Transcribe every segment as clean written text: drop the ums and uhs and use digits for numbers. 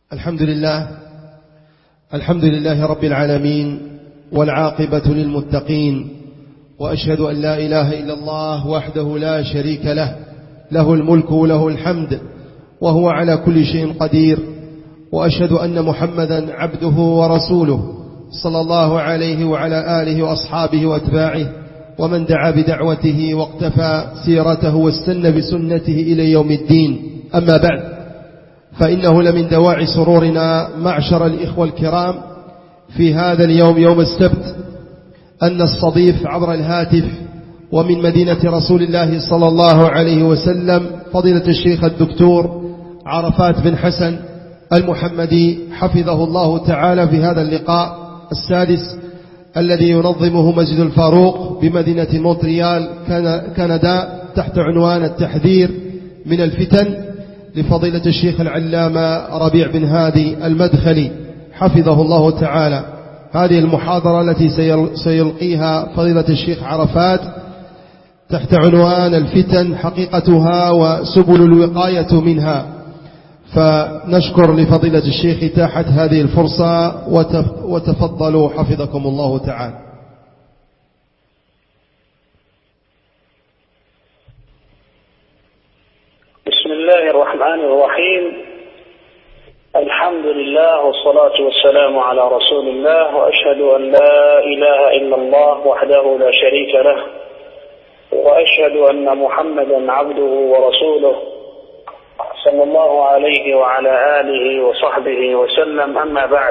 الحمد لله رب العالمين، والعاقبة للمتقين، وأشهد أن لا إله إلا الله وحده لا شريك له، له الملك وله الحمد وهو على كل شيء قدير. وأشهد أن محمدا عبده ورسوله صلى الله عليه وعلى آله وأصحابه وأتباعه ومن دعا بدعوته واقتفى سيرته واستنى بسنته إلى يوم الدين. أما بعد، فإنه لمن دواعي سرورنا معشر الإخوة الكرام في هذا اليوم، يوم السبت، أن نستضيف عبر الهاتف ومن مدينة رسول الله صلى الله عليه وسلم فضيلة الشيخ الدكتور عرفات بن حسن المحمدي حفظه الله تعالى في هذا اللقاء السادس الذي ينظمه مسجد الفاروق بمدينة مونتريال كندا تحت عنوان التحذير من الفتن، لفضيلة الشيخ العلامة ربيع بن هادي المدخلي حفظه الله تعالى. هذه المحاضرة التي سيلقيها فضيلة الشيخ عرفات تحت عنوان الفتن حقيقتها وسبل الوقاية منها. فنشكر لفضيلة الشيخ إتاحة هذه الفرصة، وتفضلوا حفظكم الله تعالى. بسم الله الرحمن الرحيم. الحمد لله والصلاة والسلام على رسول الله، وأشهد أن لا إله إلا الله وحده لا شريك له، وأشهد أن محمدا عبده ورسوله صلى الله عليه وعلى آله وصحبه وسلم. أما بعد،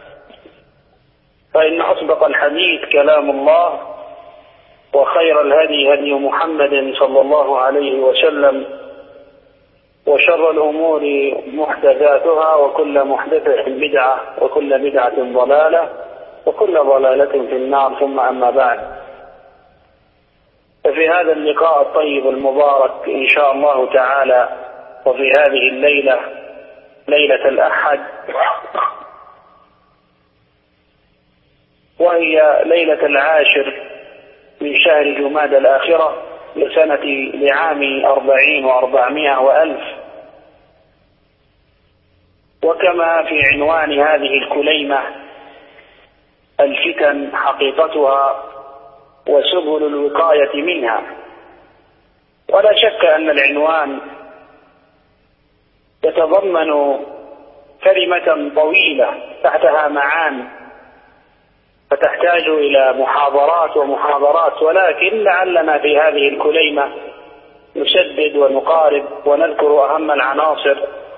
فإن أصدق الحديث كلام الله، وخير الهدي هدي محمد صلى الله عليه وسلم، وشر الأمور محدثاتها، وكل محدثة بدعة، وكل بدعة ضلالة، وكل ضلالة في النار. ثم أما بعد، ففي هذا اللقاء الطيب المبارك إن شاء الله تعالى، وفي هذه الليلة، ليلة الأحد، وهي ليلة 10 من شهر جمادى الآخرة لعام 40 و400 وألف، وكما في عنوان هذه الكليمة الفتن حقيقتها وسبل الوقاية منها. ولا شك أن العنوان يتضمن كلمة طويلة تحتها معان، فتحتاج إلى محاضرات، ولكن لعلنا في هذه الكليمة نسدد ونقارب ونذكر أهم العناصر.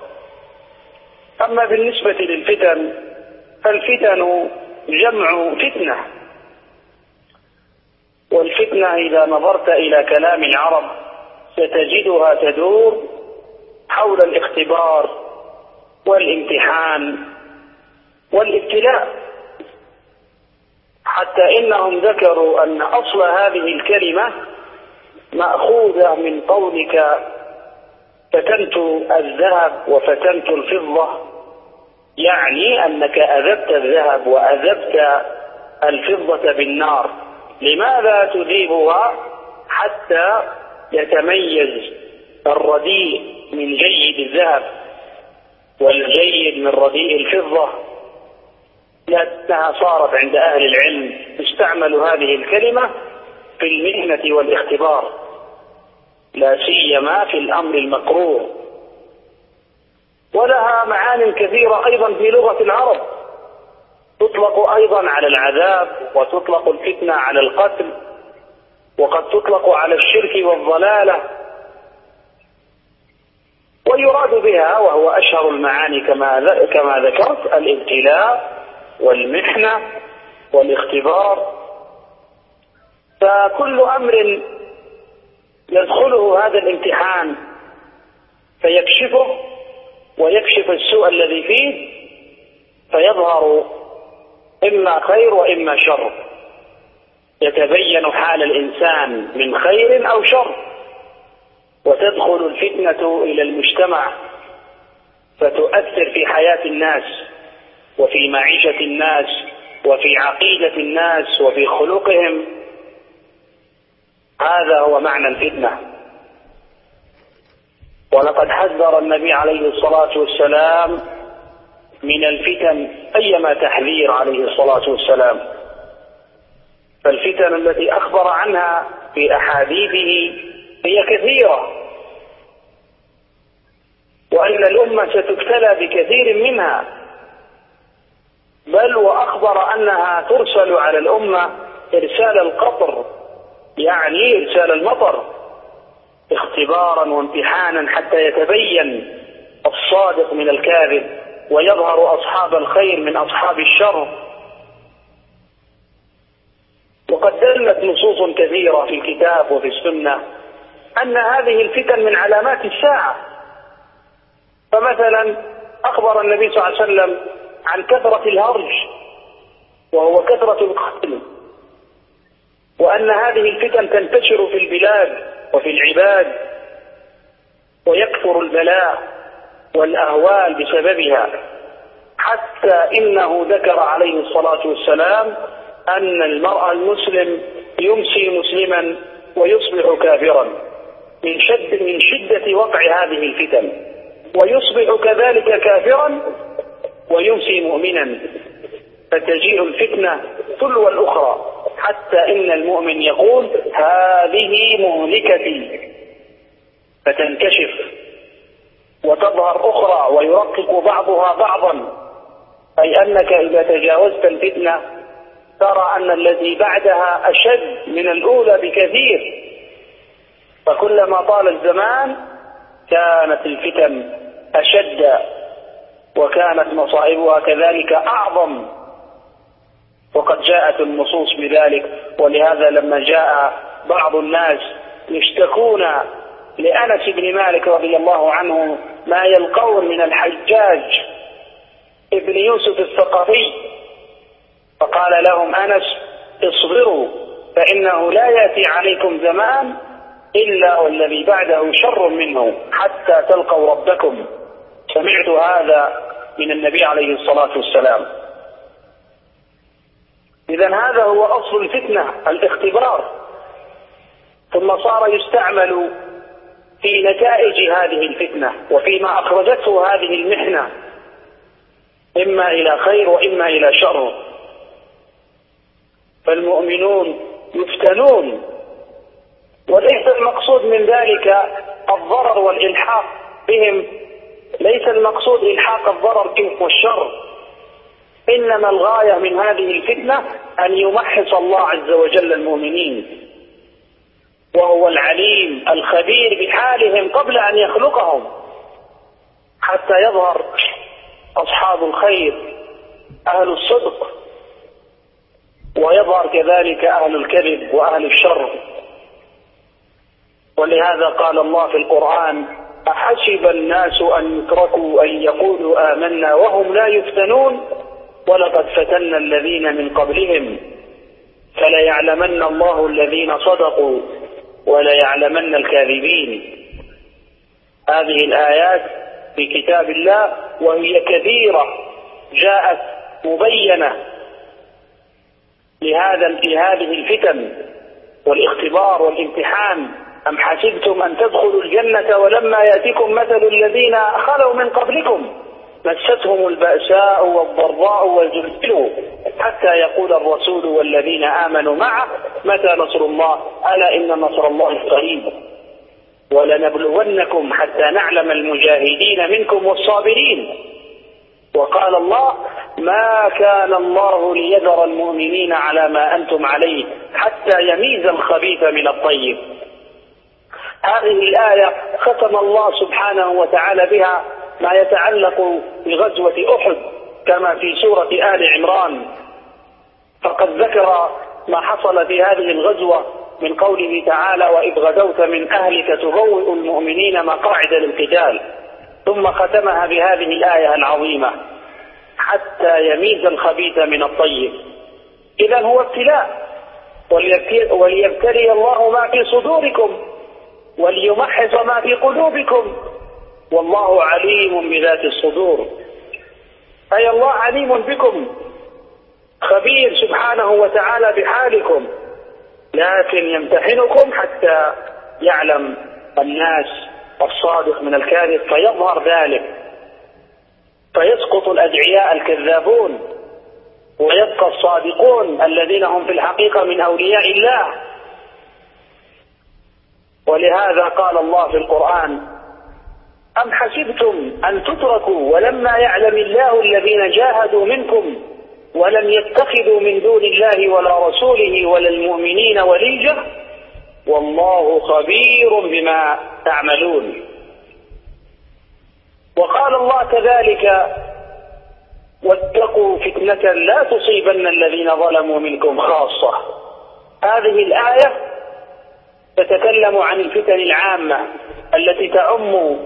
أما بالنسبة للفتن، فالفتن جمع فتنة، والفتنة إذا نظرت إلى كلام العرب ستجدها تدور حول الاختبار والامتحان والابتلاء، حتى إنهم ذكروا أن أصل هذه الكلمة مأخوذة من قولك فتنت الذهب وفتنت الفضة، يعني أنك أذبت الذهب وأذبت الفضة بالنار. لماذا تذيبها؟ حتى يتميز الرديء من جيد الذهب والجيد من رديء الفضة، لأنها صارت عند أهل العلم تستعمل هذه الكلمة في المحنة والاختبار، لا سيما في الأمر المكروه. ولها معان كثيرة أيضا في لغة العرب، تطلق أيضا على العذاب، وتطلق الفتنة على القتل، وقد تطلق على الشرك والضلالة، ويراد بها، وهو أشهر المعاني كما ذكرت، الابتلاء والمحنة والاختبار. فكل أمر يدخله هذا الامتحان فيكشفه ويكشف السوء الذي فيه، فيظهر إما خير وإما شر، يتبين حال الإنسان من خير أو شر، وتدخل الفتنة إلى المجتمع فتؤثر في حياة الناس وفي معيشة الناس وفي عقيدة الناس وفي خلقهم. هذا هو معنى الفتنة. ولقد حذر النبي عليه الصلاة والسلام من الفتن أيما تحذير عليه الصلاة والسلام. فالفتن التي أخبر عنها في أحاديثه هي كثيرة، وأن الأمة ستبتلى بكثير منها، بل وأخبر أنها ترسل على الأمة إرسال القطر، يعني إرسال المطر، اختبارا وامتحانا حتى يتبين الصادق من الكاذب ويظهر أصحاب الخير من أصحاب الشر. وقد دلت نصوص كثيرة في الكتاب وفي السنة أن هذه الفتن من علامات الساعة. فمثلا أخبر النبي صلى الله عليه وسلم عن كثرة الهرج وهو كثرة القتل، وأن هذه الفتن تنتشر في البلاد وفي العباد ويكثر البلاء والأهوال بسببها، حتى إنه ذكر عليه الصلاة والسلام أن المرء المسلم يمسي مسلما ويصبح كافرا من شدة وقع هذه الفتن، ويصبح كذلك كافرا ويمسي مؤمنا، فتجيء الفتنة تلو الأخرى، حتى إن المؤمن يقول هذه مهلكتي، فتنكشف وتظهر أخرى ويرقق بعضها بعضا، أي أنك إذا تجاوزت الفتنة ترى أن الذي بعدها أشد من الأولى بكثير، فكلما طال الزمان كانت الفتن أشد وكانت مصائبها كذلك أعظم، وقد جاءت النصوص بذلك. ولهذا لما جاء بعض الناس يشتكون لأنس بن مالك رضي الله عنه ما يلقون من الحجاج ابن يوسف الثقفي، فقال لهم أنس اصبروا فإنه لا يأتي عليكم زمان إلا والذي بعده شر منه حتى تلقوا ربكم. سمعت هذا من النبي عليه الصلاة والسلام. إذن هذا هو أصل الفتنة، الاختبار، ثم صار يستعمل في نتائج هذه الفتنة وفيما أخرجته هذه المحنة، إما إلى خير وإما إلى شر. فالمؤمنون يفتنون، وليس المقصود من ذلك الضرر والإلحاق بهم، ليس المقصود إلحاق الضرر بهم والشر، إنما الغاية من هذه الفتنة أن يمحص الله عز وجل المؤمنين، وهو العليم الخبير بحالهم قبل أن يخلقهم، حتى يظهر أصحاب الخير أهل الصدق، ويظهر كذلك أهل الكذب وأهل الشر. ولهذا قال الله في القرآن أحسب الناس أن يتركوا أن يقولوا آمنا وهم لا يفتنون ولقد فتنا الذين من قبلهم فليعلمن الله الذين صدقوا وليعلمن الكاذبين. هذه الآيات في كتاب الله وهي كثيرة جاءت مبينة لهذه الفتن والاختبار والامتحان. أم حسبتم أن تدخلوا الجنة ولما يأتكم مثل الذين خلوا من قبلكم مستهم البأساء والضراء وزلزلوا حتى يقول الرسول والذين آمنوا معه متى نصر الله ألا إن نصر الله قريب ولنبلونكم حتى نعلم المجاهدين منكم والصابرين. وقال الله ما كان الله ليذر المؤمنين على ما أنتم عليه حتى يميز الخبيث من الطيب. هذه الآية ختم الله سبحانه وتعالى بها ما يتعلق بغزوة أحد كما في سورة آل عمران، فقد ذكر ما حصل في هذه الغزوة من قوله تعالى وإذ غدوت من أهلك تبوئ المؤمنين مقاعد للقتال، ثم ختمها بهذه الآية العظيمة حتى يميز الخبيث من الطيب. إذن هو ابتلاء، وليبتلي الله ما في صدوركم وليمحص ما في قلوبكم والله عليم بذات الصدور. أي الله عليم بكم خبير سبحانه وتعالى بحالكم، لكن يمتحنكم حتى يعلم الناس الصادق من الكاذب فيظهر ذلك فيسقط الأدعياء الكذابون ويبقى الصادقون الذين هم في الحقيقة من أولياء الله. ولهذا قال الله في القرآن: أم حسبتم أن تتركوا ولما يعلم الله الذين جاهدوا منكم ولم يتخذوا من دون الله ولا رسوله ولا المؤمنين وليجة والله خبير بما تعملون. وقال الله كذلك: واتقوا فتنة لا تصيبن الذين ظلموا منكم خاصة. هذه الآية تتكلم عن الفتن العامة التي تعم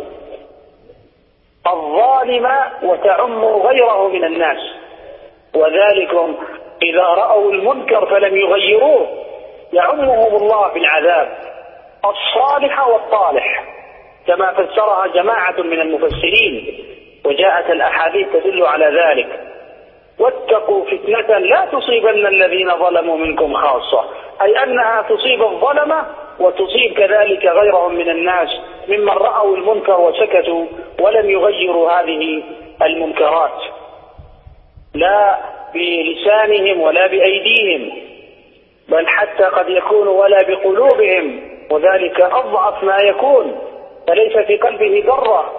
الظالم وتعم غيره من الناس، وذلكم إذا رأوا المنكر فلم يغيروه يعمهم الله بالعذاب، الصالح والطالح، كما فسرها جماعة من المفسرين، وجاءت الأحاديث تدل على ذلك. واتقوا فتنة لا تصيبن الذين ظلموا منكم خاصة، أي أنها تصيب الظلمة وتصيب كذلك غيرهم من الناس ممن رأوا المنكر وسكتوا ولم يغيروا هذه المنكرات لا بلسانهم ولا بأيديهم، بل حتى قد يكون ولا بقلوبهم، وذلك أضعف ما يكون، فليس في قلبه ذرة.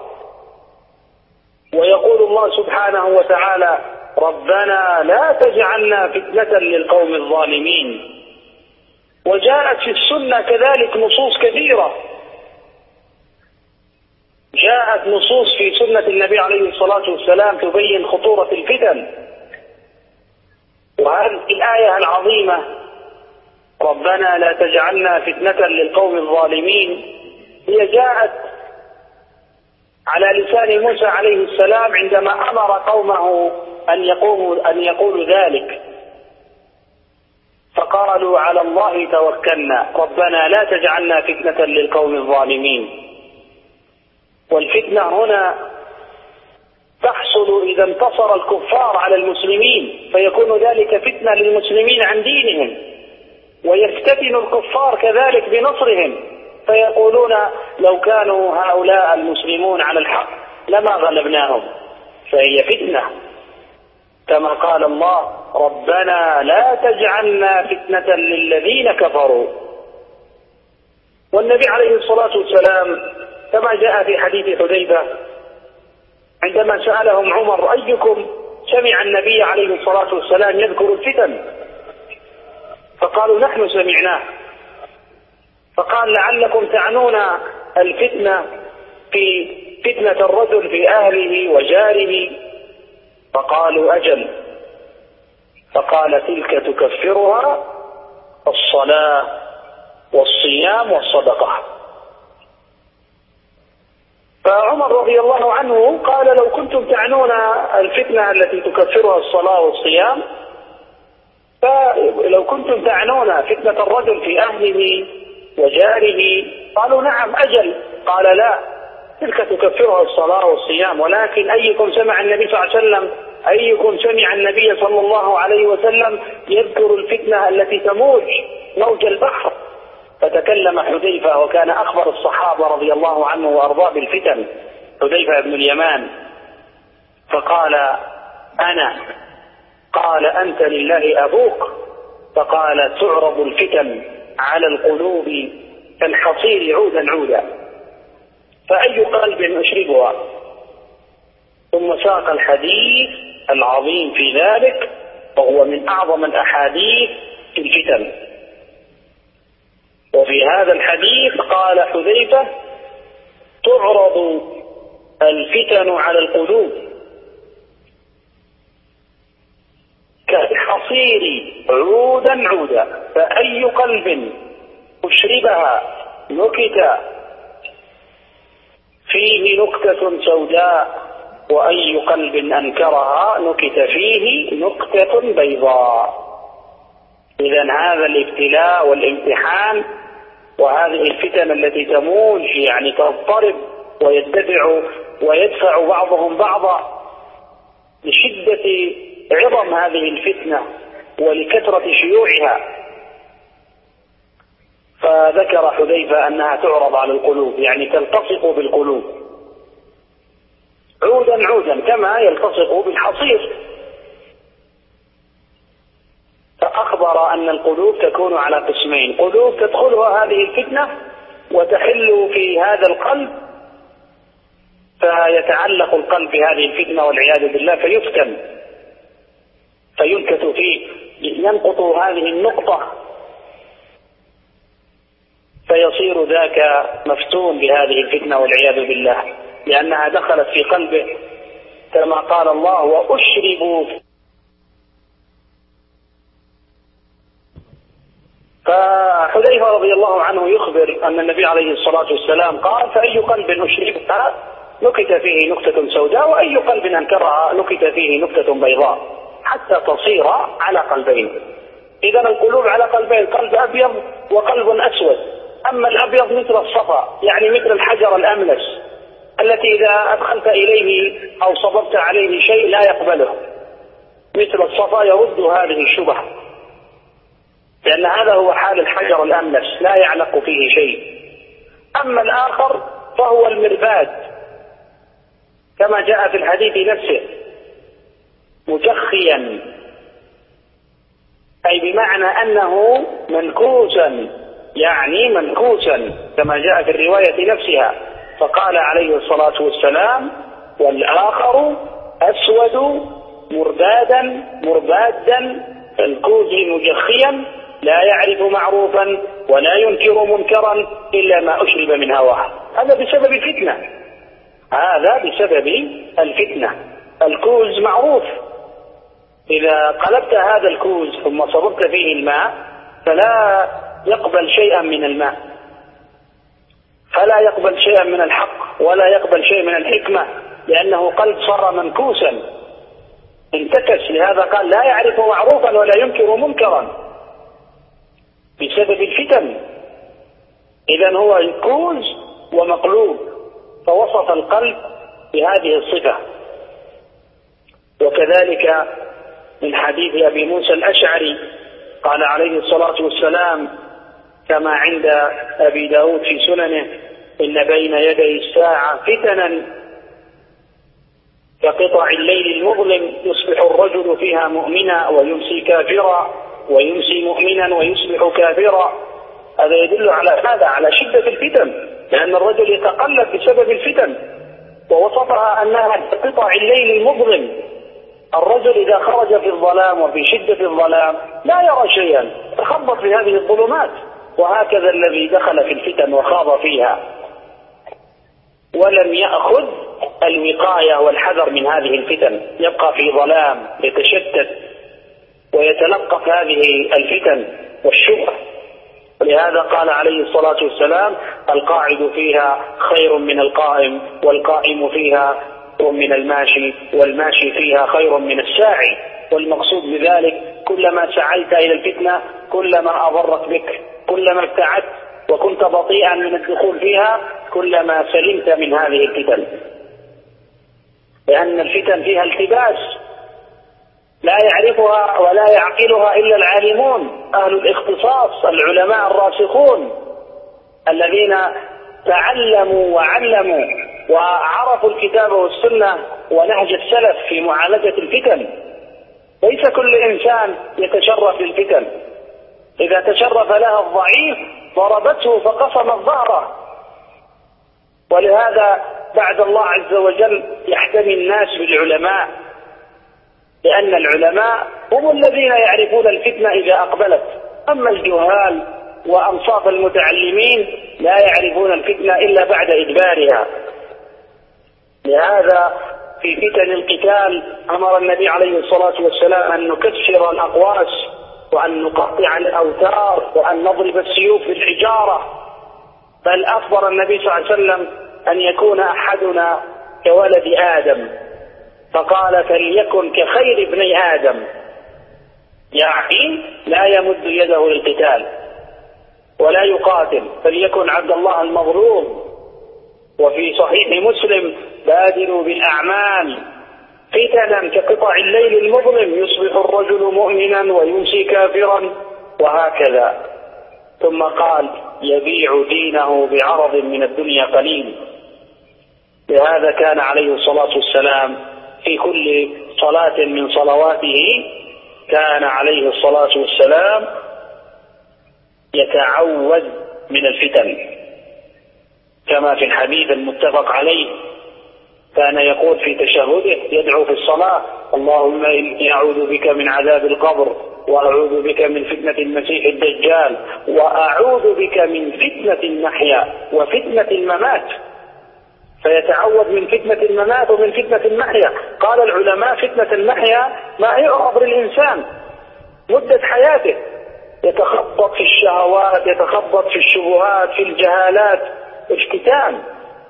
ويقول الله سبحانه وتعالى: ربنا لا تجعلنا فتنة للقوم الظالمين. وجاءت في السنة كذلك نصوص كثيرة، جاءت نصوص في سنة النبي عليه الصلاة والسلام تبين خطورة الفتن. وهذه الآية العظيمة: ربنا لا تجعلنا فتنة للقوم الظالمين، هي جاءت على لسان موسى عليه السلام عندما أمر قومه أن يقولوا ذلك، فقالوا: على الله توكلنا ربنا لا تجعلنا فتنة للقوم الظالمين. والفتنة هنا تحصل إذا انتصر الكفار على المسلمين، فيكون ذلك فتنة للمسلمين عن دينهم، ويفتتن الكفار كذلك بنصرهم، فيقولون: لو كانوا هؤلاء المسلمون على الحق لما غلبناهم. فهي فتنة، كما قال الله: ربنا لا تجعلنا فتنة للذين كفروا. والنبي عليه الصلاة والسلام كما جاء في حديث حذيفة عندما سألهم عمر: أيكم سمع النبي عليه الصلاة والسلام يذكر الفتن؟ فقالوا: نحن سمعناه. فقال: لعلكم تعنون الفتنة في فتنة الرجل في أهله وجاره. فقالوا: أجل. فقال: تلك تكفرها الصلاة والصيام والصدقة. فعمر رضي الله عنه قال: لو كنتم تعنون الفتنة التي تكفرها الصلاة والصيام، فلو كنتم تعنون فتنة الرجل في أهله وجاره. قالوا: نعم أجل. قال: لا، تلك تكفرها الصلاة والصيام، ولكن أيكم سمع النبي صلى الله عليه وسلم أيكم سمع النبي صلى الله عليه وسلم يذكر الفتنة التي تموج موج البحر؟ فتكلم حذيفة، وكان أخبر الصحابة رضي الله عنه وأرضاه بالفتن، حذيفة بن اليمان، فقال: أنا. قال: أنت لله أبوك. فقال: تعرض الفتن على القلوب كالحصير عودا عودا، فأي قلب أشربها. ثم ساق الحديث العظيم في ذلك، وهو من أعظم الأحاديث في الفتن. وفي هذا الحديث قال حذيفة: تعرض الفتن على القلوب كالحصير عودا عودا، فأي قلب أشربها نكت فيه نكتة سوداء، وأي قلب أنكرها نكت فيه نكتة بيضاء. إذن هذا الابتلاء والامتحان وهذه الفتن التي تموج يعني تضطرب ويدفع بعضهم بعضا لشدة عظم هذه الفتنة ولكثرة شيوعها. فذكر حذيفة أنها تعرض على القلوب، يعني تلتصق بالقلوب. عودا عودا كما يلتصق بالحصير. فأخبر أن القلوب تكون على قسمين: قلوب تدخلها هذه الفتنة وتحل في هذا القلب، فيتعلق القلب بهذه الفتنة والعياذ بالله فيفتن، فينكت فيه، ينقط هذه النقطة فيصير ذاك مفتون بهذه الفتنة والعياذ بالله، لأنها دخلت في قلبه كما قال الله: وأشربوا. فحذيفة رضي الله عنه يخبر أن النبي عليه الصلاة والسلام قال: فأي قلب أشربها نكت فيه نكتة سوداء، وأي قلب أنكرها نكت فيه نكتة بيضاء، حتى تصير على قلبين. إذن القلوب على قلبين: قلب أبيض وقلب أسود. أما الأبيض مثل الصفا، يعني مثل الحجر الأملس التي إذا أدخلت إليه أو صببت عليه شيء لا يقبله، مثل الصفا يرد هذه الشبهة، لأن هذا هو حال الحجر الأملس، لا يعلق فيه شيء. أما الآخر فهو المرباد كما جاء في الحديث نفسه: مجخيا، أي بمعنى أنه منكوسا، يعني منكوسا كما جاء في الرواية نفسها. فقال عليه الصلاة والسلام: والآخر أسود مربادا الكوز مجخيا لا يعرف معروفا ولا ينكر منكرا إلا ما أشرب من هواه. هذا بسبب الفتنة، هذا بسبب الفتنة. الكوز معروف، إذا قلبت هذا الكوز ثم صببت فيه الماء فلا يقبل شيئا من الماء، فلا يقبل شيئا من الحق، ولا يقبل شيء من الحكمة، لأنه قلب صار منكوسا انتكس. لهذا قال: لا يعرف معروفا ولا ينكر منكرا، بسبب الفتن. إذن هو كوز ومقلوب، فوصف القلب بهذه الصفة. وكذلك من حديث أبي موسى الأشعري قال عليه الصلاة والسلام كما عند أبي داود في سننه: إن بين يدي الساعة فتنا كقطع الليل المظلم يصبح الرجل فيها مؤمنا ويمسي كافرا، ويمسي مؤمنا ويصبح كافرا. هذا يدل على ماذا؟ على شدة الفتن، لأن الرجل يتقلب بسبب الفتن، ووصفها أنها كقطع الليل المظلم. الرجل إذا خرج في الظلام وفي شدة الظلام لا يرى شيئا، تخبط في هذه الظلمات. وهكذا الذي دخل في الفتن وخاض فيها ولم يأخذ الوقاية والحذر من هذه الفتن يبقى في ظلام يتشتت ويتلقف هذه الفتن والشبهة. ولهذا قال عليه الصلاة والسلام: القاعد فيها خير من القائم، والقائم فيها خير من الماشي، والماشي فيها خير من الساعي. والمقصود بذلك: كلما سعيت إلى الفتنة كلما أضرت بك، كلما ابتعدت وكنت بطيئا من الدخول فيها كلما سلمت من هذه الفتن، لأن الفتن فيها التباس لا يعرفها ولا يعقلها إلا العالمون، أهل الاختصاص، العلماء الراسخون الذين تعلموا وعلموا وعرفوا الكتاب والسنة ونهج السلف في معالجة الفتن. ليس كل إنسان يتشرف للفتن، إذا تشرف لها الضعيف ضربته فقصمت ظهره. ولهذا بعد الله عز وجل يحتمي الناس بالعلماء، لأن العلماء هم الذين يعرفون الفتنة إذا أقبلت. أما الجهال وأنصاف المتعلمين لا يعرفون الفتنة إلا بعد إدبارها. لهذا في فتن القتال أمر النبي عليه الصلاة والسلام أن نكسر الأقواس، وأن نقطع الأوتار، وأن نضرب السيوف بالحجارة. بل أخبر النبي صلى الله عليه وسلم أن يكون أحدنا كولد آدم، فقال: فليكن كخير ابني آدم، يعني لا يمد يده للقتال ولا يقاتل، فليكن عبد الله المغلوب. وفي صحيح مسلم: بادروا بالأعمال فتنا كقطع الليل المظلم يصبح الرجل مؤمنا ويمسي كافرا، وهكذا. ثم قال: يبيع دينه بعرض من الدنيا قليل. لهذا كان عليه الصلاة والسلام في كل صلاة من صلواته كان عليه الصلاة والسلام يتعوذ من الفتن، كما في الحديث المتفق عليه كان يقول في تشهده يدعو في الصلاة: اللهم إني أعوذ بك من عذاب القبر، وأعوذ بك من فتنة المسيح الدجال، وأعوذ بك من فتنة المحيا وفتنة الممات. فيتعوذ من فتنة الممات ومن فتنة المحيا. قال العلماء: فتنة المحيا ما يعرض للإنسان مدة حياته، يتخبط في الشهوات، يتخبط في الشبهات، في الجهالات، افتتان.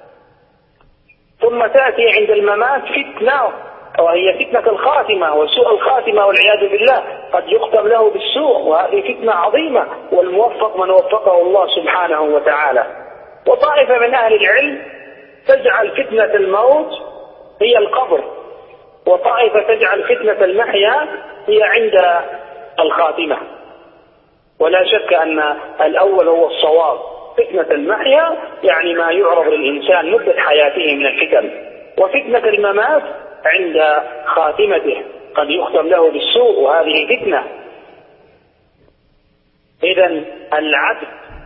ثم تأتي عند الممات فتنة، وهي فتنة الخاتمة وسوء الخاتمة والعياذ بالله، قد يختم له بالسوء، وهذه فتنة عظيمة، والموفق من وفقه الله سبحانه وتعالى. وطائفة من أهل العلم تجعل فتنة الموت هي القبر، وطائفة تجعل فتنة المحيا هي عند الخاتمة. ولا شك أن الأول هو الصواب. فتنة المحيا يعني ما يعرض للإنسان مدة حياته من الفتن، وفتنة الممات عند خاتمته قد يختم له بالسوء، وهذه فتنة. إذن العبد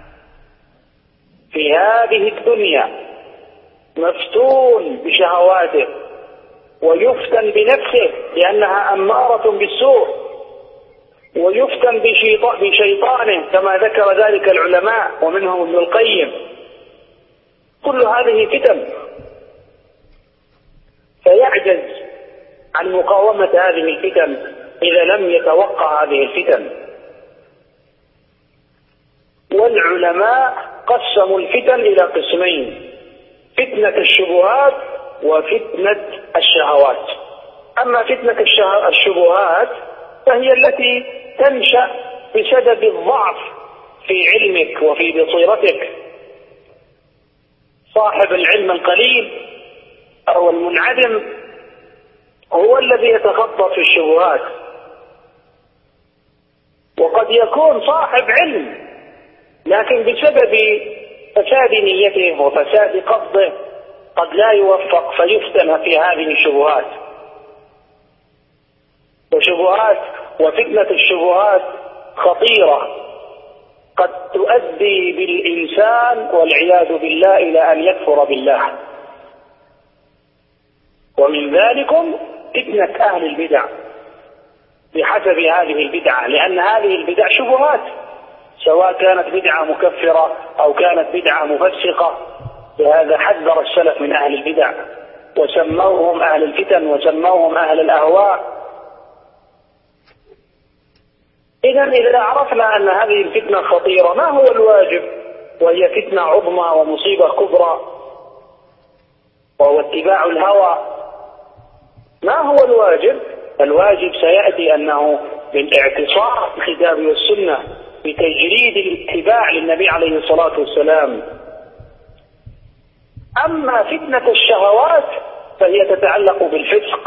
في هذه الدنيا مفتون بشهواته، ويفتن بنفسه لأنها أمارة بالسوء، ويفتن بشيطانه كما ذكر ذلك العلماء ومنهم ابن القيم. كل هذه فتن، فيعجز عن مقاومة هذه الفتن إذا لم يتوقع هذه الفتن. والعلماء قسموا الفتن إلى قسمين: فتنة الشبهات وفتنة الشهوات. أما فتنة الشبهات فهي التي تنشأ بسبب الضعف في علمك وفي بصيرتك. صاحب العلم القليل أو المنعدم هو الذي يتخبط في الشبهات، وقد يكون صاحب علم لكن بسبب فساد نيته وفساد قصده قد لا يوفق فيفتن في هذه الشبهات. وفتنة الشبهات خطيرة، قد تؤدي بالإنسان والعياذ بالله إلى أن يكفر بالله. ومن ذلكم فتنة أهل البدع بحسب هذه البدعة، لأن هذه البدع شبهات، سواء كانت بدعة مكفرة أو كانت بدعة مفسقة. لهذا حذر السلف من أهل البدع وسموهم أهل الفتن وسموهم أهل الأهواء. إذا عرفنا أن هذه الفتنة خطيرة، ما هو الواجب؟ وهي فتنة عظمى ومصيبة كبرى، وهو اتباع الهوى. ما هو الواجب؟ الواجب سيأتي أنه بالاعتصام بالكتاب والسنة، بتجريد الاتباع للنبي عليه الصلاة والسلام. أما فتنة الشهوات فهي تتعلق بالفسق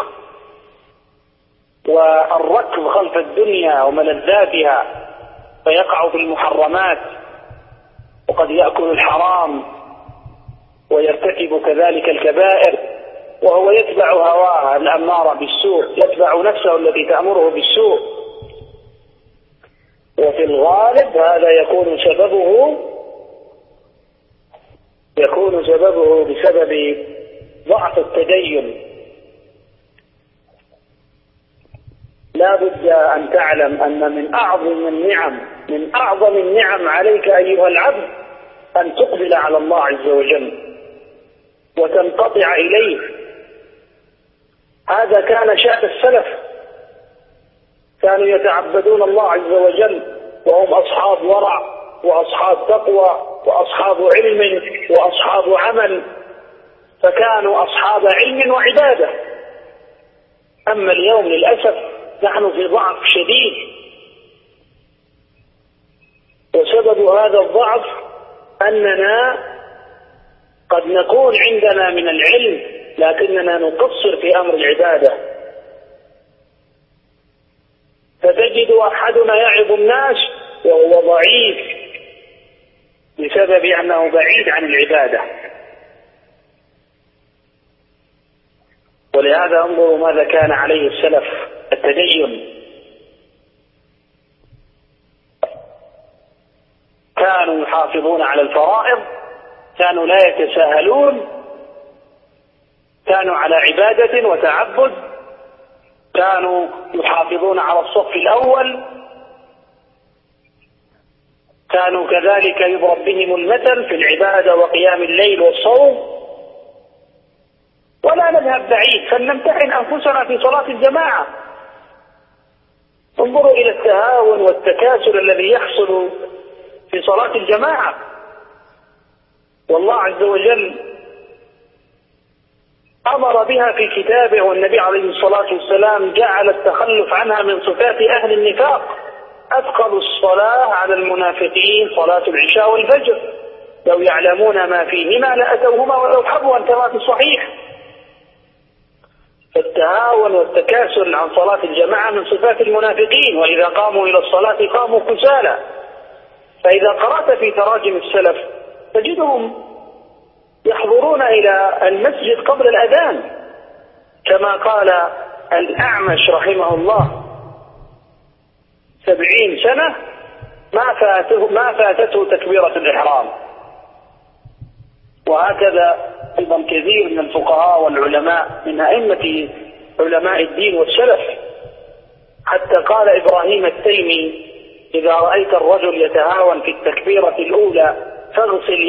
والركض خلف الدنيا وملذاتها، فيقع في المحرمات، وقد يأكل الحرام ويرتكب كذلك الكبائر، وهو يتبع هواه الأمارة بالسوء، يتبع نفسه التي تأمره بالسوء. وفي الغالب هذا يكون سببه بسبب ضعف التدين. لا بد أن تعلم أن من أعظم النعم عليك أيها العبد أن تقبل على الله عز وجل وتنقطع إليه. هذا كان شأن السلف، كانوا يتعبدون الله عز وجل وهم أصحاب ورع وأصحاب تقوى وأصحاب علم وأصحاب عمل، فكانوا أصحاب علم وعبادة. أما اليوم للأسف نحن في ضعف شديد، وسبب هذا الضعف أننا قد نكون عندنا من العلم لكننا نقصر في أمر العبادة. فتجد أحدنا يعظ الناس وهو ضعيف بسبب أنه بعيد عن العبادة. ولهذا انظروا ماذا كان عليه السلف التدين. كانوا يحافظون على الفرائض، كانوا لا يتساهلون، كانوا على عبادة وتعبد، كانوا يحافظون على الصف الأول، كانوا كذلك يضرب بهم المثل في العبادة وقيام الليل والصوم. ولا نذهب بعيد، فلنمتحن أنفسنا في صلاة الجماعة. انظروا إلى التهاون والتكاسل الذي يحصل في صلاة الجماعة. والله عز وجل أمر بها في كتابه، والنبي عليه الصلاة والسلام جعل التخلف عنها من صفات أهل النفاق. أثقل الصلاة على المنافقين صلاة العشاء والفجر، لو يعلمون ما فيهما لأتوهما ولو حبوا، كما في الصحيح. فالتهاون والتكاسل عن صلاة الجماعة من صفات المنافقين، وإذا قاموا إلى الصلاة قاموا كسالى. فإذا قرأت في تراجم السلف تجدهم يحضرون إلى المسجد قبل الأذان، كما قال الأعمش رحمه الله: 70 سنة ما فاتته تكبيرة الإحرام. وهكذا أيضا كثير من الفقهاء والعلماء من أئمة علماء الدين والسلف، حتى قال إبراهيم التيمي: إذا رأيت الرجل يتهاون في التكبيرة الأولى فاغسل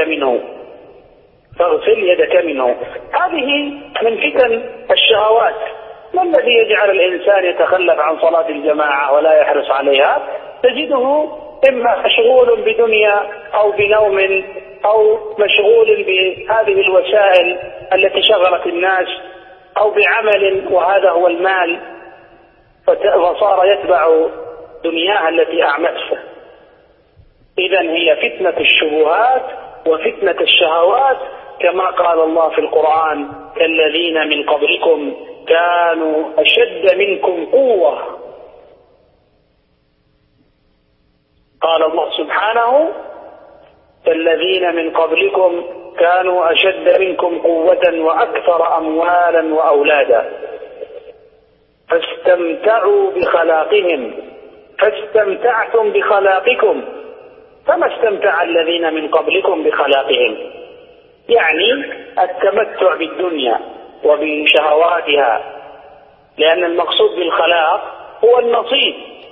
يدك منه. هذه من فتن الشهوات. ما الذي يجعل الإنسان يتخلف عن صلاة الجماعة ولا يحرص عليها؟ تجده إما مشغول بدنيا أو بنوم أو مشغول بهذه الوسائل التي شغلت الناس أو بعمل، وهذا هو المال، فصار يتبع دنياها التي أعمته. إذن هي فتنة الشبهات وفتنة الشهوات، كما قال الله في القرآن: كالذين من قبلكم كانوا أشد منكم قوة. قال الله سبحانه: كالذين من قبلكم كانوا أشد منكم قوة وأكثر أموالا وأولادا فاستمتعوا بخلاقهم فاستمتعتم بخلاقكم فما استمتع الذين من قبلكم بخلاقهم. يعني التمتع بالدنيا وبشهواتها، لأن المقصود بالخلاق هو النصيب.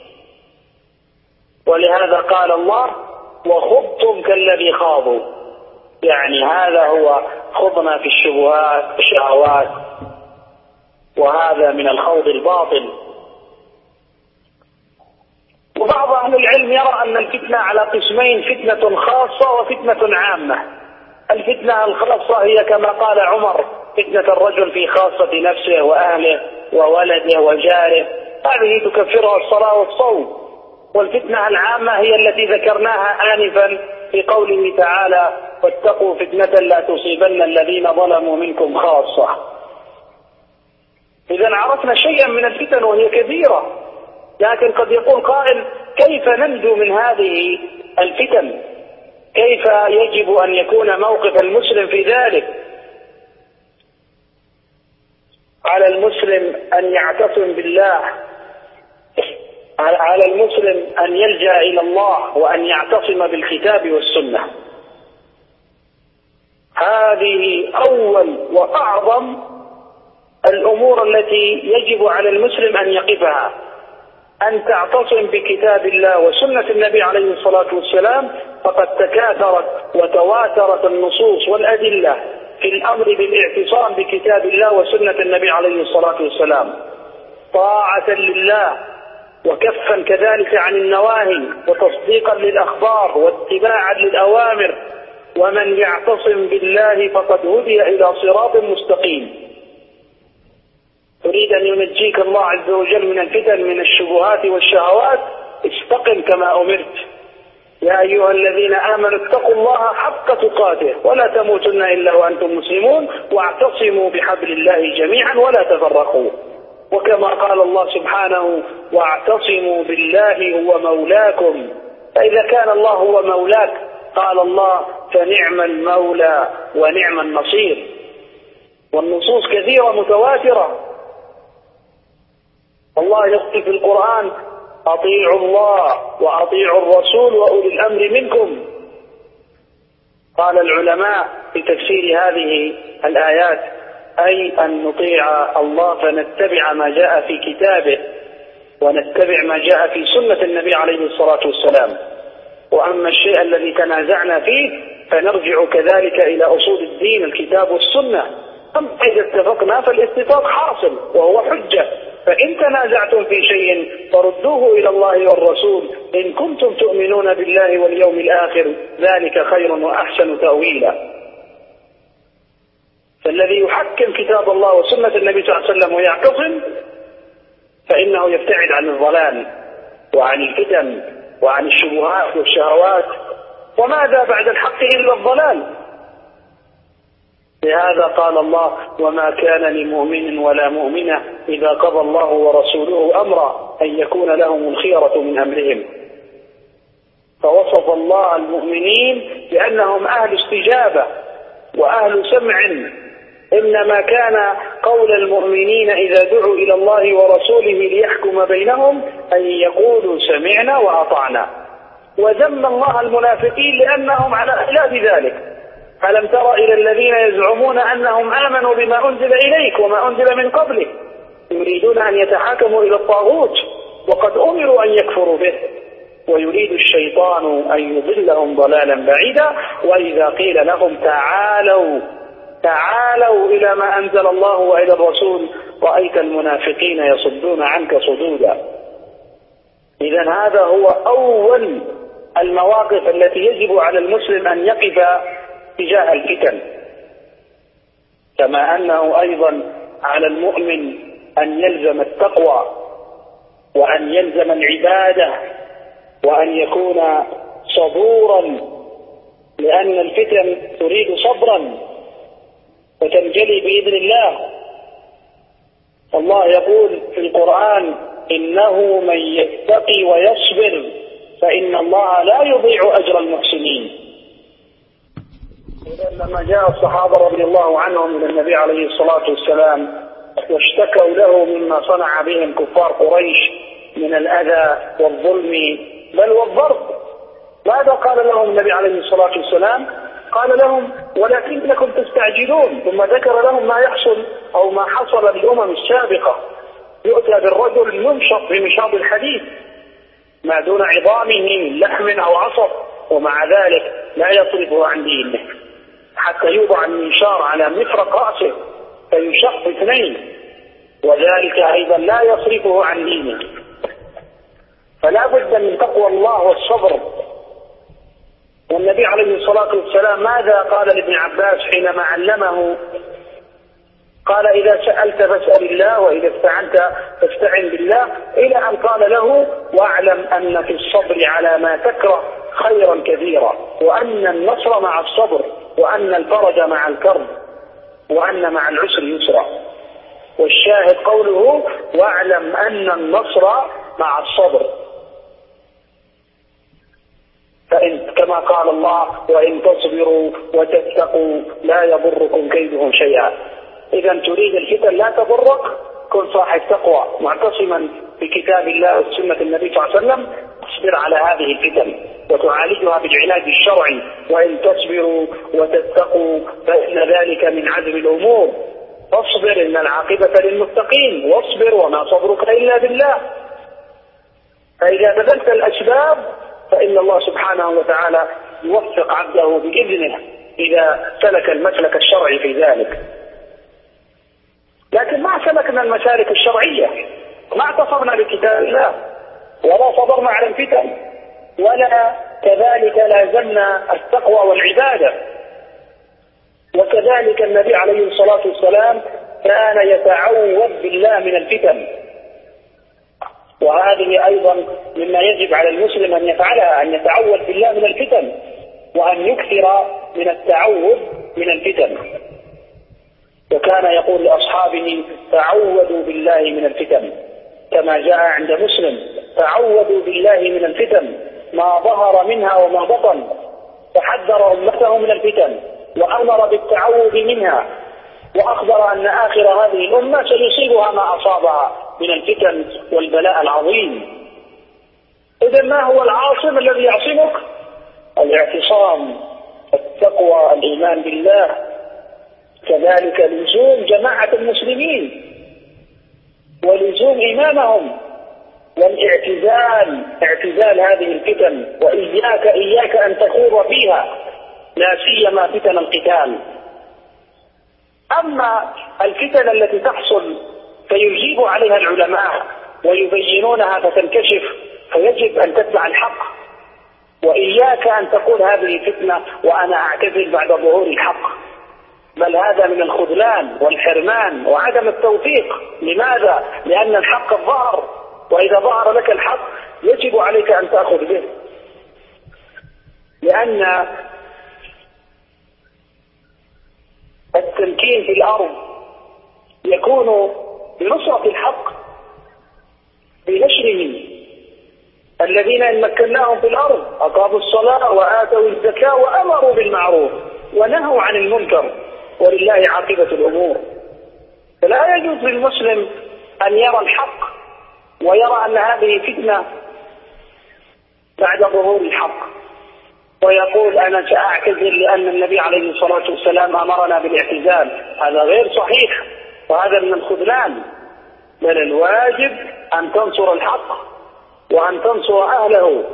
ولهذا قال الله: وخضتم كالذي خاضوا، يعني هذا هو خضنا في الشبهات والشهوات، وهذا من الخوض الباطل. وبعض أهل العلم يرى أن الفتنة على قسمين: فتنة خاصة وفتنة عامة. الفتنة الخاصة هي كما قال عمر: فتنة الرجل في خاصة نفسه وأهله وولده وجاره، هذه تكفرها الصلاة والصوم. والفتنة العامة هي التي ذكرناها آنفا في قوله تعالى: واتقوا فتنة لا تصيبن الذين ظلموا منكم خاصة. إذا عرفنا شيئا من الفتن وهي كثيرة، لكن قد يقول قائل: كيف ننجو من هذه الفتن؟ كيف يجب أن يكون موقف المسلم في ذلك؟ على المسلم أن يعتصم بالله، على المسلم أن يلجأ إلى الله وأن يعتصم بالكتاب والسنة. هذه أول وأعظم الأمور التي يجب على المسلم أن يقفها، أن تعتصم بكتاب الله وسنة النبي عليه الصلاة والسلام. فقد تكاثرت وتواترت النصوص والأدلة في الأمر بالاعتصام بكتاب الله وسنة النبي عليه الصلاة والسلام، طاعة لله وكفا كذلك عن النواهي وتصديقا للأخبار واتباعا للأوامر. ومن يعتصم بالله فقد هدي إلى صراط مستقيم. تريد أن ينجيك الله عز وجل من الفتن من الشبهات والشهوات، استقم كما أمرت. يا أيها الذين آمنوا اتقوا الله حق تقاته ولا تموتن إلا وأنتم مسلمون واعتصموا بحبل الله جميعا ولا تفرقوا. وكما قال الله سبحانه: واعتصموا بالله هو مولاكم. فإذا كان الله هو مولاك، قال الله: فنعم المولى ونعم النصير. والنصوص كثيرة متواترة. الله يقول في القرآن: أطيعوا الله وأطيعوا الرسول وأولي الأمر منكم. قال العلماء في تفسير هذه الآيات: أي أن نطيع الله فنتبع ما جاء في كتابه ونتبع ما جاء في سنة النبي عليه الصلاة والسلام. وأما الشيء الذي تنازعنا فيه فنرجع كذلك إلى أصول الدين، الكتاب والسنة. أما إذا اتفقنا فالاتفاق حاصل وهو حجة. فإن تنازعتم في شيء فردوه إلى الله والرسول إن كنتم تؤمنون بالله واليوم الآخر، ذلك خير وأحسن تأويلا. فالذي يحكم كتاب الله وسنة النبي صلى الله عليه وسلم ويعتصم فإنه يبتعد عن الضلال وعن الفتن وعن الشبهات والشهوات. وماذا بعد الحق إلا الضلال؟ لهذا قال الله: وما كان لمؤمن ولا مؤمنة إذا قضى الله ورسوله أمرا أن يكون لهم الخيرة من أمرهم. فوصف الله المؤمنين بأنهم أهل استجابة وأهل سمع. إنما كان قول المؤمنين إذا دعوا إلى الله ورسوله ليحكم بينهم أن يقولوا سمعنا وأطعنا. وذم الله المنافقين لأنهم على خلاف ذلك. ألم تر إلى الذين يزعمون أنهم آمنوا بما أنزل إليك وما أنزل من قبلك يريدون أن يتحاكموا إلى الطاغوت وقد أمروا أن يكفروا به ويريد الشيطان أن يضلهم ضلالا بعيدا. وإذا قيل لهم تعالوا إلى ما أنزل الله وإلى الرسول رأيت المنافقين يصدون عنك صدودا. إذن هذا هو أول المواقف التي يجب على المسلم أن يقف تجاه الفتن، كما أنه أيضا على المؤمن أن يلزم التقوى وأن يلزم العبادة وأن يكون صبورا، لأن الفتن تريد صبرا وتنجلي بإذن الله. الله يقول في القرآن: إنه من يتقي ويصبر فإن الله لا يضيع أجر المحسنين. لما جاء الصحابة رضي الله عنهم إلى النبي عليه الصلاة والسلام واشتكوا له مما صنع بهم كفار قريش من الأذى والظلم بل والضرب، ماذا قال لهم النبي عليه الصلاة والسلام؟ قال لهم: ولكنكم تستعجلون. ثم ذكر لهم ما يحصل أو ما حصل للأمم السابقة. يؤتى بالرجل ينشط بمشاط الحديد ما دون عظامه من لحم أو عصب، ومع ذلك لا يصرفه عن دينه حتى يوضع المنشار على مفرق رأسه فيشق اثنين، وذلك أيضا لا يصرفه عن دينه. فلا بد من تقوى الله والصبر. والنبي عليه الصلاة والسلام ماذا قال لابن عباس حينما علمه؟ قال: إذا سألت فاسأل الله وإذا استعنت فاستعن بالله، إلى أن قال له: واعلم أن في الصبر على ما تكره خيرا كثيرا، وأن النصر مع الصبر، وأن الفرج مع الكرب، وأن مع العسر يسرا. والشاهد قوله: واعلم أن النصر مع الصبر. فإن كما قال الله: وإن تصبروا وتتقوا لا يضركم كيدهم شيئا. إذا تريد الفتن لا تضرك، كن صاحب تقوى معتصما بكتاب الله وسنة النبي صلى الله عليه وسلم، اصبر على هذه الفتن وتعالجها بالعلاج الشرعي. وإن تصبروا وتتقوا فإن ذلك من عزم الأمور. فاصبر إن العاقبة للمتقين، واصبر وما صبرك إلا بالله. فإذا بذلت الأسباب فإن الله سبحانه وتعالى يوفق عبده بإذنه إذا سلك المسلك الشرعي في ذلك. لكن ما سلكنا المسالك الشرعية، ما اعتصمنا بكتاب الله ولا صبرنا على الفتن ولا كذلك لازمنا التقوى والعبادة. وكذلك النبي عليه الصلاة والسلام كان يتعوذ بالله من الفتن، وهذه أيضا مما يجب على المسلم أن يفعلها، أن يتعوذ بالله من الفتن وأن يكثر من التعوذ من الفتن. وكان يقول لأصحابه: تعوذوا بالله من الفتن، كما جاء عند مسلم: تعوذوا بالله من الفتن ما ظهر منها وما بطن. فحذر أمته من الفتن وأمر بالتعوذ منها. وأخبر أن آخر هذه الأمة سيصيبها ما أصابها من الفتن والبلاء العظيم. إذا ما هو العاصم الذي يعصمك؟ الاعتصام، التقوى، الإيمان بالله. كذلك لزوم جماعة المسلمين ولزوم إمامهم، والاعتزال هذه الفتن، وإياك أن تخوض فيها، لا سيما فتن القتال. أما الفتن التي تحصل فيجيب عليها العلماء ويبينونها فتنكشف، فيجب أن تتبع الحق، وإياك أن تقول هذه فتنة وأنا أعتزل بعد ظهور الحق، بل هذا من الخذلان والحرمان وعدم التوفيق. لماذا؟ لأن الحق ظهر، وإذا ظهر لك الحق يجب عليك أن تأخذ به، لأن التمكين في الأرض يكون بنصرة الحق بنشره. الذين إن مكناهم في الأرض أقاموا الصلاة وآتوا الزكاة وأمروا بالمعروف ونهوا عن المنكر ولله عاقبة الأمور. فلا يجوز للمسلم أن يرى الحق ويرى أن هذه فتنة بعد ظهور الحق ويقول أنا سأعتزل لأن النبي عليه الصلاة والسلام أمرنا بالاعتزال. هذا غير صحيح، وهذا من الخذلان. بل الواجب أن تنصر الحق وأن تنصر أهله.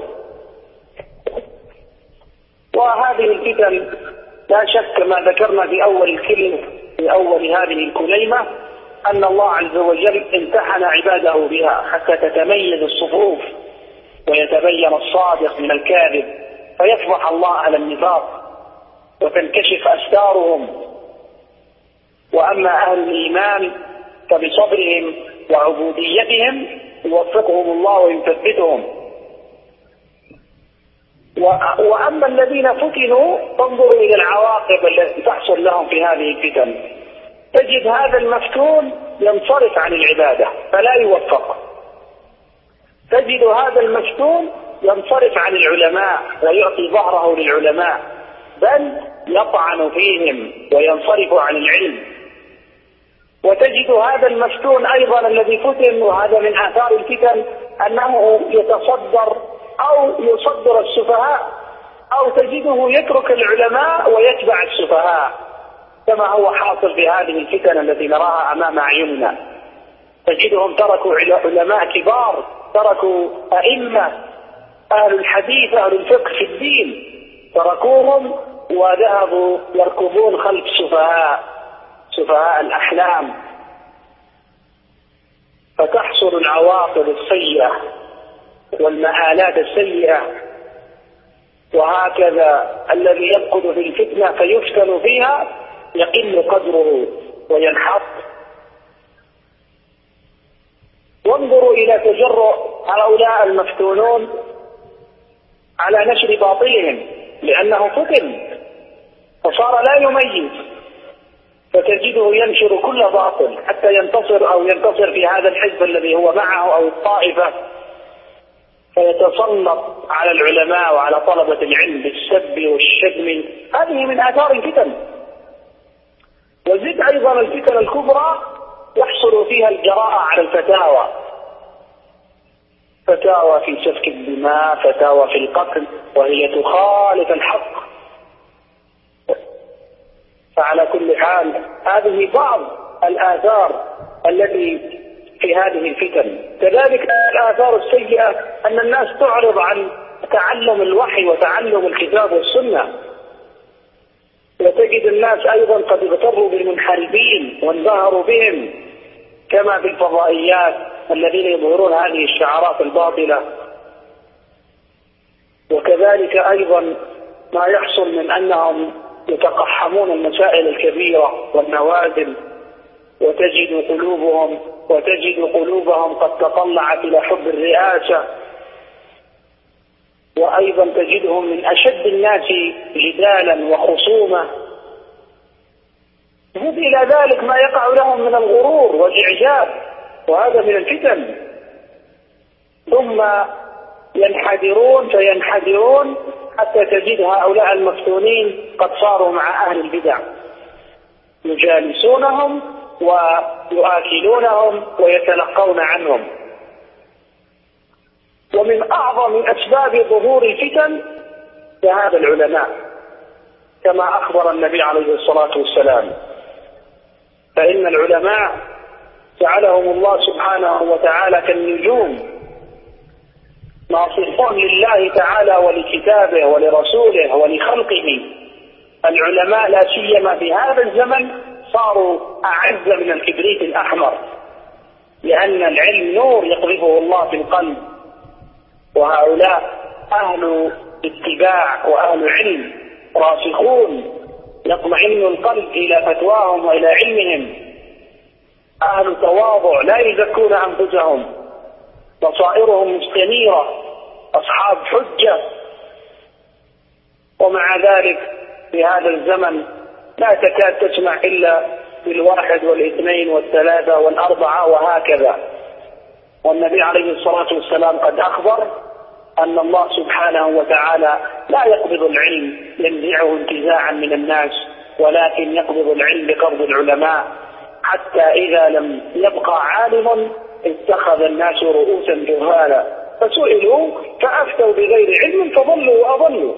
وهذه الفتن لا شك ما ذكرنا في أول هذه الكلمة أن الله عز وجل امتحن عباده بها حتى تتميز الصفوف ويتبين الصادق من الكاذب، فيفضح الله على النفاق وتنكشف أستارهم. وأما أهل الإيمان فبصبرهم وعبوديتهم يوفقهم الله ويثبتهم. وأما الذين فتنوا فانظروا إلى العواقب التي تحصل لهم في هذه الفتن. تجد هذا المفتون ينصرف عن العبادة فلا يوفق، تجد هذا المفتون ينصرف عن العلماء ويعطي ظهره للعلماء، بل يطعن فيهم وينصرف عن العلم. وتجد هذا المفتون أيضا الذي فتن، وهذا من آثار الفتن، أنه يتصدر أو يصدر السفهاء، أو تجده يترك العلماء ويتبع السفهاء، كما هو حاصل في هذه الفتن التي نراها أمام أعيننا. تجدهم تركوا علماء كبار، تركوا أئمة أهل الحديث أهل الفقه في الدين، تركوهم وذهبوا يركضون خلف سفهاء الأحلام، فتحصل العواقب السيئة والمآلات السيئة. وهكذا الذي يبقد في الفتنة فيفتن فيها يقل قدره وينحط. وانظروا إلى تجرؤ هؤلاء المفتونون على نشر باطلهم، لأنه فتن فصار لا يميز، فتجده ينشر كل باطل حتى ينتصر في هذا الحزب الذي هو معه أو الطائفة، فيتسلط على العلماء وعلى طلبة العلم بالسب والشتم. هذه من آثار الفتن. وزد أيضا الفتن الكبرى يحصل فيها الجراءة على الفتاوى، فتاوى في سفك الدماء، فتاوى في القتل، وهي تخالف الحق. فعلى كل حال هذه بعض الآثار التي في هذه الفتن. كذلك الآثار السيئة أن الناس تعرض عن تعلم الوحي وتعلم الكتاب والسنة، وتجد الناس أيضا قد اغتروا بالمنحرفين وانبهروا بهم، كما في الفضائيات الذين يظهرون هذه الشعارات الباطلة. وكذلك أيضا ما يحصل من أنهم يتقحمون المسائل الكبيرة والنوازل، وتجد قلوبهم قد تطلعت إلى حب الرئاسة. وأيضا تجدهم من أشد الناس جدالا وخصومة. زد إلى ذلك ما يقع لهم من الغرور والإعجاب، وهذا من الفتن. ثم ينحدرون حتى تجد هؤلاء المفتونين قد صاروا مع أهل البدع، يجالسونهم ويؤكلونهم ويتلقون عنهم. ومن أعظم أسباب ظهور الفتن ذهاب العلماء كما أخبر النبي عليه الصلاة والسلام، فإن العلماء جعلهم الله سبحانه وتعالى كالنجوم ناصحون لله تعالى ولكتابه ولرسوله ولخلقه. العلماء لا سيما في هذا الزمن صاروا أعز من الكبريت الأحمر، لأن العلم نور يقذفه الله في القلب، وهؤلاء أهل اتباع وأهل علم راسخون يطمئن القلب إلى فتواهم وإلى علمهم، أهل تواضع لا يزكون أنفسهم، بصائرهم مستنيرة، أصحاب حجة. ومع ذلك في هذا الزمن لا تكاد تسمع إلا بالواحد والاثنين والثلاثة والأربعة وهكذا. والنبي عليه الصلاة والسلام قد أخبر أن الله سبحانه وتعالى لا يقبض العلم ينزعه انتزاعا من الناس، ولكن يقبض العلم بقبض العلماء، حتى إذا لم يبقى عالم اتخذ الناس رؤوسا جهالا فسئلوا فأفتوا بغير علم فضلوا وأضلوا.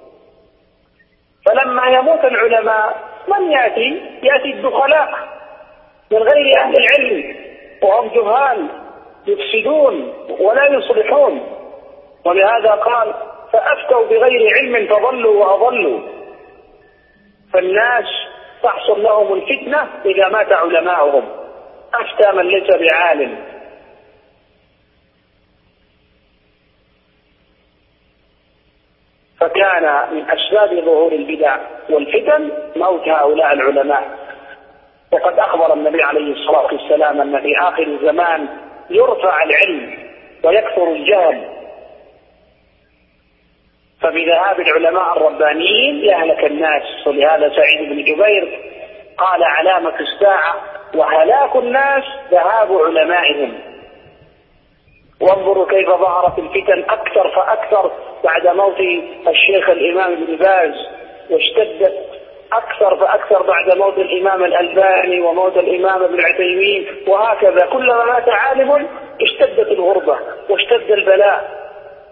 فلما يموت العلماء من يأتي الدخلاء من غير أهل العلم، وهم جهال يفسدون ولا يصلحون. ولهذا قال فأفتوا بغير علم فضلوا وأضلوا. فالناس تحصل لهم الفتنة إذا مات علماؤهم، أفتى من ليس بعالم. فكان من أسباب ظهور البدع والفتن موت هؤلاء العلماء. وقد أخبر النبي عليه الصلاة والسلام أن في آخر الزمان يرفع العلم ويكثر الجهل، فبذهاب العلماء الربانيين يهلك الناس. ولهذا سعيد بن جبير قال علامة الساعة وهلاك الناس ذهاب علمائهم. وانظروا كيف ظهرت الفتن أكثر فأكثر بعد موت الشيخ الإمام ابن باز، واشتدت أكثر فأكثر بعد موت الإمام الألباني وموت الإمام ابن عثيمين، وهكذا كلما مات عالم اشتدت الغربة واشتد البلاء.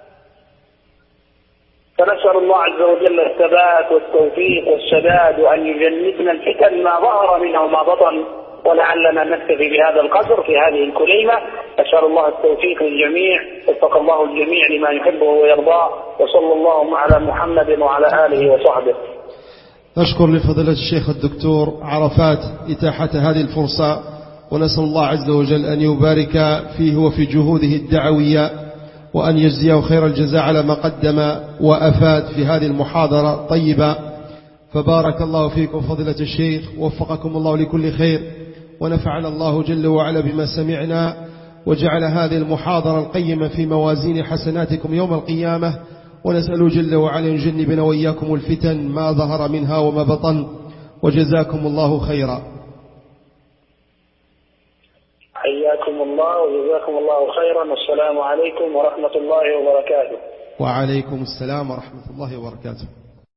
فنسأل الله عز وجل الثبات والتوفيق والسداد، وأن يجنبنا الفتن ما ظهر منها وما بطن. ولعلنا نكتفي بهذا القدر في هذه الكلمة. أسأل الله التوفيق للجميع، وفق الله الجميع لما يحبه ويرضاه، وصلى الله على محمد وعلى آله وصحبه. نشكر لفضيلة الشيخ الدكتور عرفات إتاحة هذه الفرصة، ونسأل الله عز وجل أن يبارك فيه وفي جهوده الدعوية، وأن يجزيه خير الجزاء على ما قدم وأفاد في هذه المحاضرة الطيبة. فبارك الله فيكم فضيلة الشيخ، ووفقكم الله لكل خير، ونفعنا الله جل وعلا بما سمعنا، وجعل هذه المحاضرة القيمة في موازين حسناتكم يوم القيامة. ونسأل جل وعلا يجنبنا وإياكم الفتن ما ظهر منها وما بطن، وجزاكم الله خيرا. حياكم الله وجزاكم الله خيرا، والسلام عليكم ورحمة الله وبركاته. وعليكم السلام ورحمة الله وبركاته.